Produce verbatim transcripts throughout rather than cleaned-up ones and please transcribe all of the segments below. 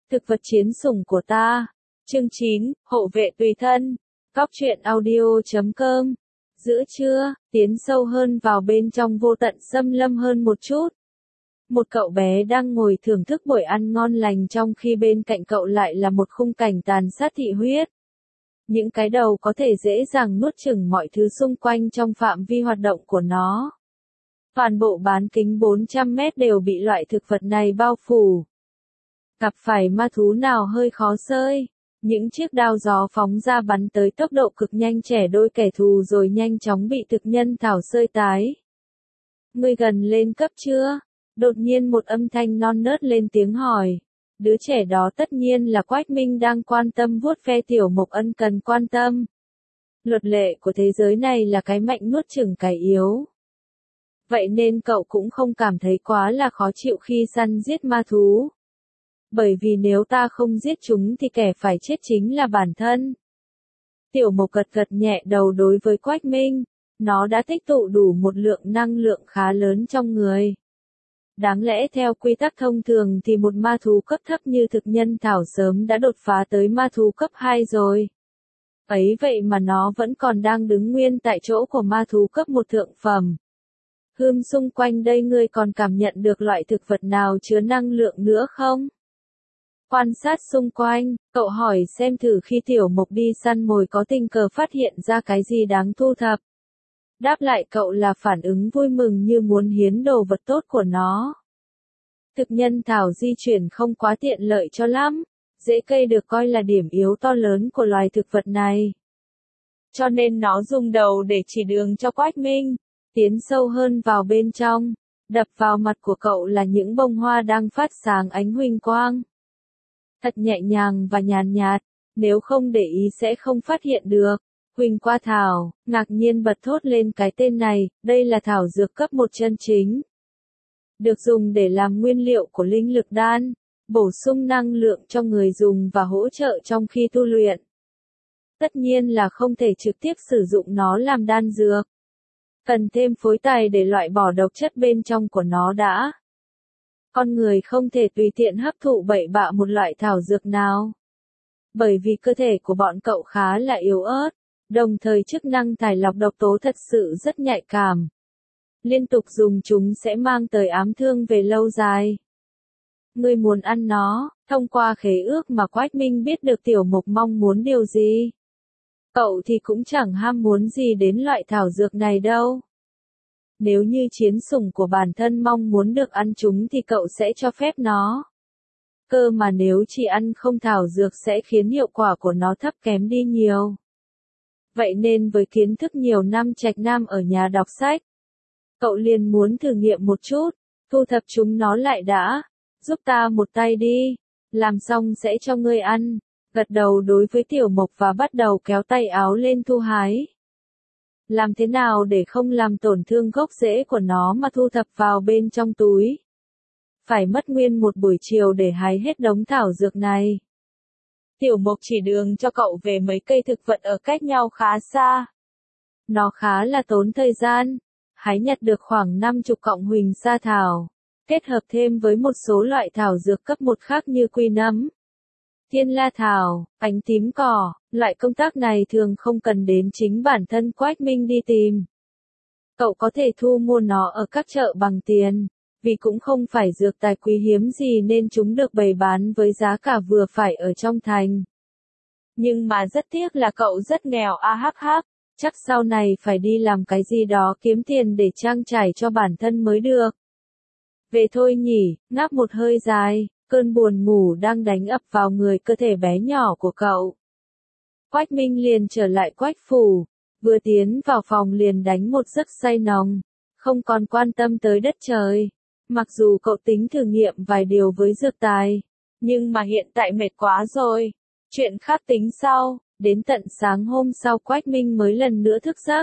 Thực vật chiến sủng của ta. Chương chín, hộ vệ tùy thân. Cóc truyện audio chấm com. Giữa trưa, tiến sâu hơn vào bên trong vô tận xâm lâm hơn một chút. Một cậu bé đang ngồi thưởng thức buổi ăn ngon lành trong khi bên cạnh cậu lại là một khung cảnh tàn sát thị huyết. Những cái đầu có thể dễ dàng nuốt chửng mọi thứ xung quanh trong phạm vi hoạt động của nó. Toàn bộ bán kính bốn trăm mét đều bị loại thực vật này bao phủ. Gặp phải ma thú nào hơi khó xơi, những chiếc đao gió phóng ra bắn tới tốc độ cực nhanh chẻ đôi kẻ thù rồi nhanh chóng bị thực nhân thảo xơi tái. Ngươi gần lên cấp chưa? Đột nhiên một âm thanh non nớt lên tiếng hỏi. Đứa trẻ đó tất nhiên là Quách Minh đang quan tâm vuốt ve Tiểu Mộc ân cần quan tâm. Luật lệ của thế giới này là cái mạnh nuốt chửng cái yếu. Vậy nên cậu cũng không cảm thấy quá là khó chịu khi săn giết ma thú. Bởi vì nếu ta không giết chúng thì kẻ phải chết chính là bản thân. Tiểu Mộc gật gật nhẹ đầu đối với Quách Minh. Nó đã tích tụ đủ một lượng năng lượng khá lớn trong người. Đáng lẽ theo quy tắc thông thường thì một ma thú cấp thấp như thực nhân thảo sớm đã đột phá tới ma thú cấp hai rồi. Ấy vậy mà nó vẫn còn đang đứng nguyên tại chỗ của ma thú cấp một thượng phẩm. Hươm xung quanh đây ngươi còn cảm nhận được loại thực vật nào chứa năng lượng nữa không? Quan sát xung quanh, cậu hỏi xem thử khi Tiểu Mộc đi săn mồi có tình cờ phát hiện ra cái gì đáng thu thập. Đáp lại cậu là phản ứng vui mừng như muốn hiến đồ vật tốt của nó. Thực nhân thảo di chuyển không quá tiện lợi cho lắm, rễ cây được coi là điểm yếu to lớn của loài thực vật này. Cho nên nó dùng đầu để chỉ đường cho Quách Minh, tiến sâu hơn vào bên trong, đập vào mặt của cậu là những bông hoa đang phát sáng ánh huỳnh quang. Thật nhẹ nhàng và nhàn nhạt, nếu không để ý sẽ không phát hiện được. Huỳnh qua thảo, ngạc nhiên bật thốt lên cái tên này, đây là thảo dược cấp một chân chính. Được dùng để làm nguyên liệu của linh lực đan, bổ sung năng lượng cho người dùng và hỗ trợ trong khi tu luyện. Tất nhiên là không thể trực tiếp sử dụng nó làm đan dược. Cần thêm phối tài để loại bỏ độc chất bên trong của nó đã. Con người không thể tùy tiện hấp thụ bậy bạ một loại thảo dược nào. Bởi vì cơ thể của bọn cậu khá là yếu ớt. Đồng thời chức năng thải lọc độc tố thật sự rất nhạy cảm. Liên tục dùng chúng sẽ mang tới ám thương về lâu dài. Ngươi muốn ăn nó, thông qua khế ước mà Quách Minh biết được Tiểu Mộc mong muốn điều gì. Cậu thì cũng chẳng ham muốn gì đến loại thảo dược này đâu. Nếu như chiến sủng của bản thân mong muốn được ăn chúng thì cậu sẽ cho phép nó. Cơ mà nếu chỉ ăn không thảo dược sẽ khiến hiệu quả của nó thấp kém đi nhiều. Vậy nên với kiến thức nhiều năm trạch nam ở nhà đọc sách, cậu liền muốn thử nghiệm một chút, thu thập chúng nó lại đã, giúp ta một tay đi, làm xong sẽ cho ngươi ăn, gật đầu đối với Tiểu Mộc và bắt đầu kéo tay áo lên thu hái. Làm thế nào để không làm tổn thương gốc rễ của nó mà thu thập vào bên trong túi? Phải mất nguyên một buổi chiều để hái hết đống thảo dược này. Tiểu Mộc chỉ đường cho cậu về mấy cây thực vật ở cách nhau khá xa. Nó khá là tốn thời gian, hái nhặt được khoảng năm mươi cọng huỳnh sa thảo, kết hợp thêm với một số loại thảo dược cấp một khác như quy nấm, thiên la thảo, ánh tím cỏ. Loại công tác này thường không cần đến chính bản thân Quách Minh đi tìm. Cậu có thể thu mua nó ở các chợ bằng tiền. Vì cũng không phải dược tài quý hiếm gì nên chúng được bày bán với giá cả vừa phải ở trong thành. Nhưng mà rất tiếc là cậu rất nghèo a hắc hắc, chắc sau này phải đi làm cái gì đó kiếm tiền để trang trải cho bản thân mới được. Về thôi nhỉ, ngáp một hơi dài, cơn buồn ngủ đang đánh ập vào người cơ thể bé nhỏ của cậu. Quách Minh liền trở lại Quách phủ, vừa tiến vào phòng liền đánh một giấc say nồng, không còn quan tâm tới đất trời. Mặc dù cậu tính thử nghiệm vài điều với dược tài, nhưng mà hiện tại mệt quá rồi. Chuyện khác tính sau, đến tận sáng hôm sau Quách Minh mới lần nữa thức giấc.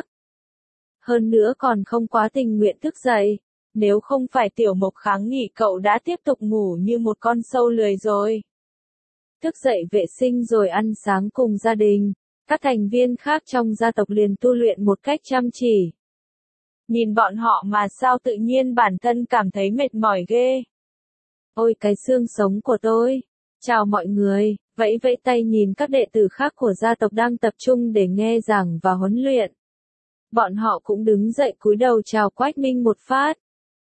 Hơn nữa còn không quá tình nguyện thức dậy, nếu không phải Tiểu Mộc kháng nghị cậu đã tiếp tục ngủ như một con sâu lười rồi. Thức dậy vệ sinh rồi ăn sáng cùng gia đình, các thành viên khác trong gia tộc liền tu luyện một cách chăm chỉ. Nhìn bọn họ mà sao tự nhiên bản thân cảm thấy mệt mỏi ghê. Ôi cái xương sống của tôi, Chào mọi người, vẫy vẫy tay nhìn các đệ tử khác của gia tộc đang tập trung để nghe giảng và huấn luyện. Bọn họ cũng đứng dậy cúi đầu chào Quách Minh một phát.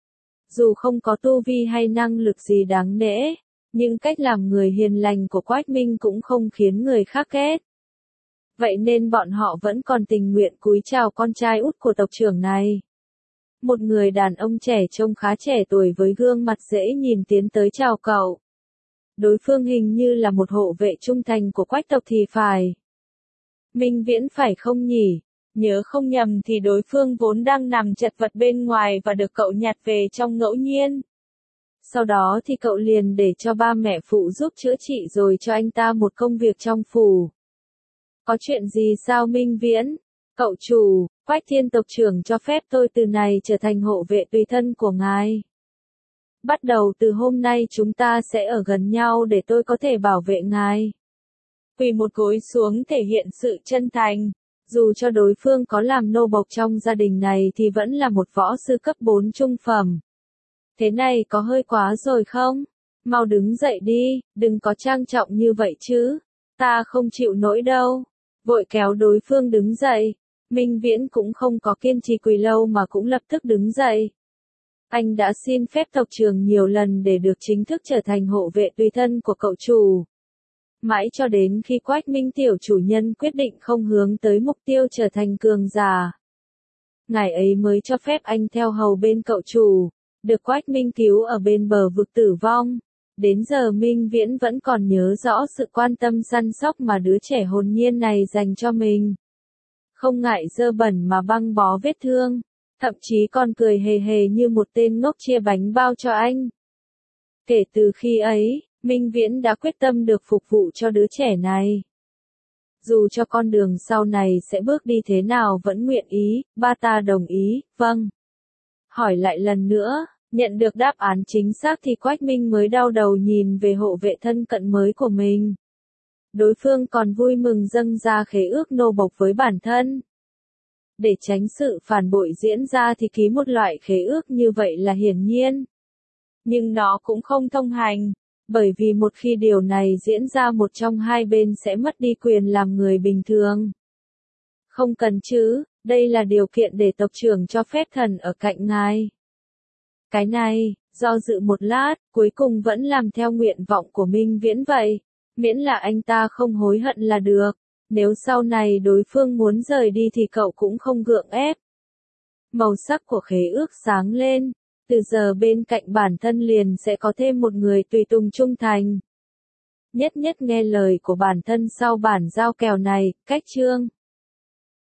Dù không có tu vi hay năng lực gì đáng nể, nhưng cách làm người hiền lành của Quách Minh cũng không khiến người khác ghét. Vậy nên bọn họ vẫn còn tình nguyện cúi chào con trai út của tộc trưởng này. Một người đàn ông trẻ trông khá trẻ tuổi với gương mặt dễ nhìn tiến tới chào cậu. Đối phương hình như là một hộ vệ trung thành của Quách tộc thì phải. Minh Viễn phải không nhỉ? Nhớ không nhầm thì đối phương vốn đang nằm chật vật bên ngoài và được cậu nhặt về trong ngẫu nhiên. Sau đó thì cậu liền để cho ba mẹ phụ giúp chữa trị rồi cho anh ta một công việc trong phủ. Có chuyện gì sao Minh Viễn? Cậu chủ, Quách Thiên tộc trưởng cho phép tôi từ này trở thành hộ vệ tùy thân của ngài. Bắt đầu từ hôm nay chúng ta sẽ ở gần nhau để tôi có thể bảo vệ ngài. Quỳ một gối xuống thể hiện sự chân thành. Dù cho đối phương có làm nô bộc trong gia đình này thì vẫn là một võ sư cấp bốn trung phẩm. Thế này có hơi quá rồi không? Mau đứng dậy đi, đừng có trang trọng như vậy chứ. Ta không chịu nổi đâu. Vội kéo đối phương đứng dậy. Minh Viễn cũng không có kiên trì quỳ lâu mà cũng lập tức đứng dậy. Anh đã xin phép tộc trưởng nhiều lần để được chính thức trở thành hộ vệ tùy thân của cậu chủ. Mãi cho đến khi Quách Minh tiểu chủ nhân quyết định không hướng tới mục tiêu trở thành cường giả. Ngài ấy mới cho phép anh theo hầu bên cậu chủ, được Quách Minh cứu ở bên bờ vực tử vong. Đến giờ Minh Viễn vẫn còn nhớ rõ sự quan tâm săn sóc mà đứa trẻ hồn nhiên này dành cho mình. Không ngại dơ bẩn mà băng bó vết thương, thậm chí còn cười hề hề như một tên ngốc chia bánh bao cho anh. Kể từ khi ấy, Minh Viễn đã quyết tâm được phục vụ cho đứa trẻ này. Dù cho con đường sau này sẽ bước đi thế nào vẫn nguyện ý, ba ta đồng ý, vâng. Hỏi lại lần nữa, nhận được đáp án chính xác thì Quách Minh mới đau đầu nhìn về hộ vệ thân cận mới của mình. Đối phương còn vui mừng dâng ra khế ước nô bộc với bản thân. Để tránh sự phản bội diễn ra thì ký một loại khế ước như vậy là hiển nhiên. Nhưng nó cũng không thông hành. Bởi vì một khi điều này diễn ra một trong hai bên sẽ mất đi quyền làm người bình thường. Không cần chứ, đây là điều kiện để tộc trưởng cho phép thần ở cạnh ngài. Cái này, do dự một lát, cuối cùng vẫn làm theo nguyện vọng của Minh Viễn vậy. Miễn là anh ta không hối hận là được. Nếu sau này đối phương muốn rời đi thì cậu cũng không gượng ép. Màu sắc của khế ước sáng lên. Từ giờ bên cạnh bản thân liền sẽ có thêm một người tùy tùng trung thành. Nhất nhất nghe lời của bản thân sau bản giao kèo này, cách chương.